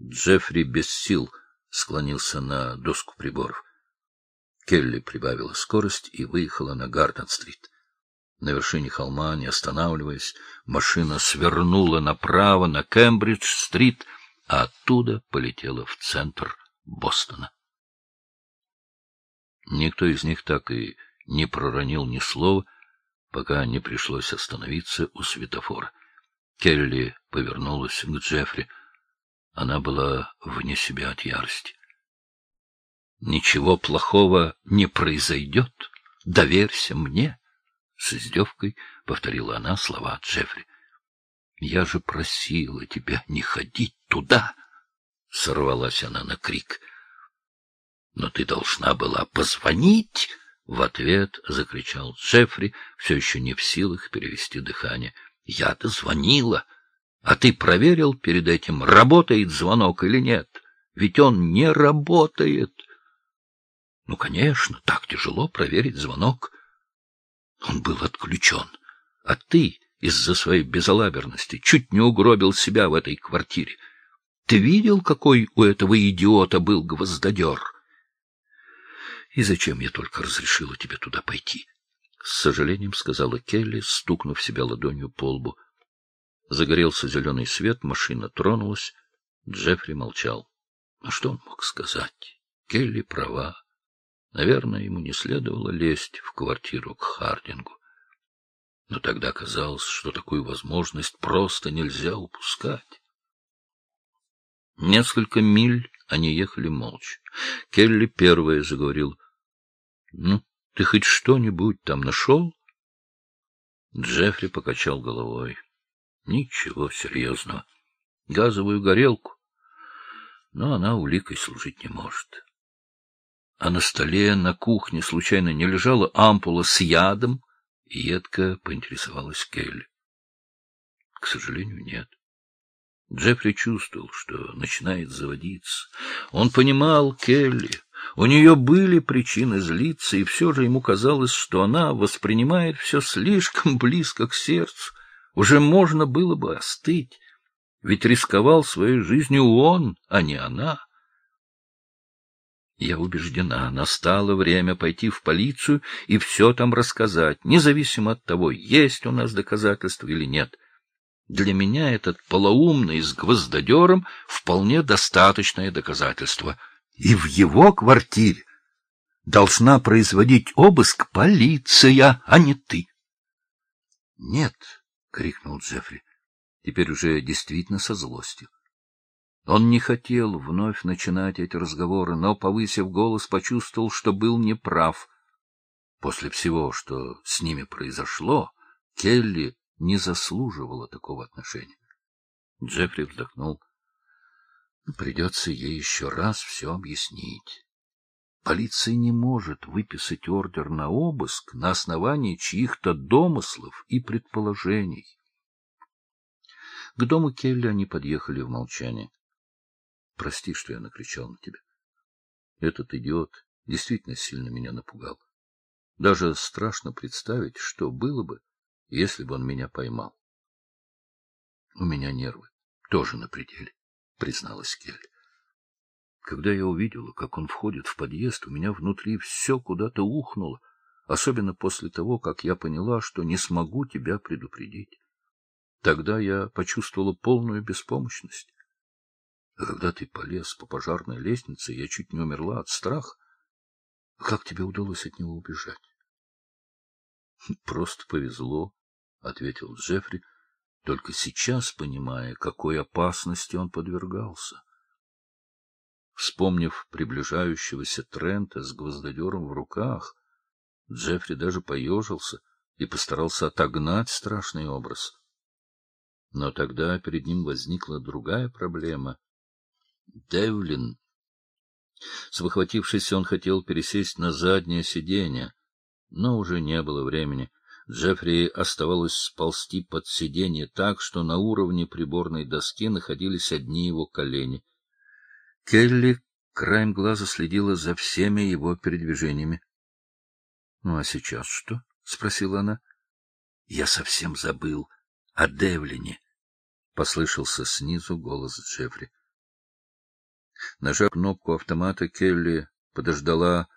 Джеффри без сил склонился на доску приборов. Келли прибавила скорость и выехала на Гарден-стрит. На вершине холма, не останавливаясь, машина свернула направо на Кембридж-стрит, а оттуда полетела в центр Бостона. Никто из них так и не проронил ни слова, пока не пришлось остановиться у светофора. Келли повернулась к Джеффри. Она была вне себя от ярости. — Ничего плохого не произойдет. Доверься мне, — с издевкой повторила она слова Джеффри. — Я же просила тебя не ходить туда, — сорвалась она на крик. — Но ты должна была позвонить, — в ответ закричал Джеффри, все еще не в силах перевести дыхание. — Я-то звонила. А ты проверил перед этим, работает звонок или нет? Ведь он не работает. Ну, конечно, так тяжело проверить звонок. Он был отключен, а ты из-за своей безалаберности чуть не угробил себя в этой квартире. Ты видел, какой у этого идиота был гвоздодер? И зачем я только разрешила тебе туда пойти? С сожалением сказала Келли, стукнув себя ладонью по лбу. Загорелся зеленый свет, машина тронулась. Джеффри молчал. А что он мог сказать? Келли права. Наверное, ему не следовало лезть в квартиру к Хардингу. Но тогда казалось, что такую возможность просто нельзя упускать. Несколько миль они ехали молча. Келли первая заговорил. — Ну, ты хоть что-нибудь там нашел? Джеффри покачал головой. Ничего серьезного. Газовую горелку. Но она уликой служить не может. А на столе на кухне случайно не лежала ампула с ядом? Едко поинтересовалась Келли. К сожалению, нет. Джеффри чувствовал, что начинает заводиться. Он понимал Келли. У нее были причины злиться, и все же ему казалось, что она воспринимает все слишком близко к сердцу. Уже можно было бы остыть, ведь рисковал своей жизнью он, а не она. Я убеждена, настало время пойти в полицию и все там рассказать, независимо от того, есть у нас доказательства или нет. Для меня этот полоумный с гвоздодером вполне достаточное доказательство. И в его квартире должна производить обыск полиция, а не ты. — Нет, — крикнул Джеффри, теперь уже действительно со злостью. Он не хотел вновь начинать эти разговоры, но, повысив голос, почувствовал, что был неправ. После всего, что с ними произошло, Келли не заслуживала такого отношения. Джеффри вздохнул. Придется ей еще раз все объяснить. Полиция не может выписать ордер на обыск на основании чьих-то домыслов и предположений. К дому Келли они подъехали в молчании. — Прости, что я накричал на тебя. Этот идиот действительно сильно меня напугал. Даже страшно представить, что было бы, если бы он меня поймал. — У меня нервы тоже на пределе, — призналась Келли. Когда я увидела, как он входит в подъезд, у меня внутри все куда-то ухнуло, особенно после того, как я поняла, что не смогу тебя предупредить. Тогда я почувствовала полную беспомощность. А когда ты полез по пожарной лестнице, я чуть не умерла от страха. Как тебе удалось от него убежать? — Просто повезло, — ответил Джеффри, только сейчас понимая, какой опасности он подвергался. Вспомнив приближающегося Трента с гвоздодером в руках, Джеффри даже поежился и постарался отогнать страшный образ. Но тогда перед ним возникла другая проблема. Девлин. Спохватившись, он хотел пересесть на заднее сиденье, но уже не было времени. Джеффри оставалось сползти под сиденье так, что на уровне приборной доски находились одни его колени. Келли краем глаза следила за всеми его передвижениями. — Ну, а сейчас что? — спросила она. — Я совсем забыл о Девлине, — послышался снизу голос Джеффри. Нажав кнопку автомата, Келли подождала,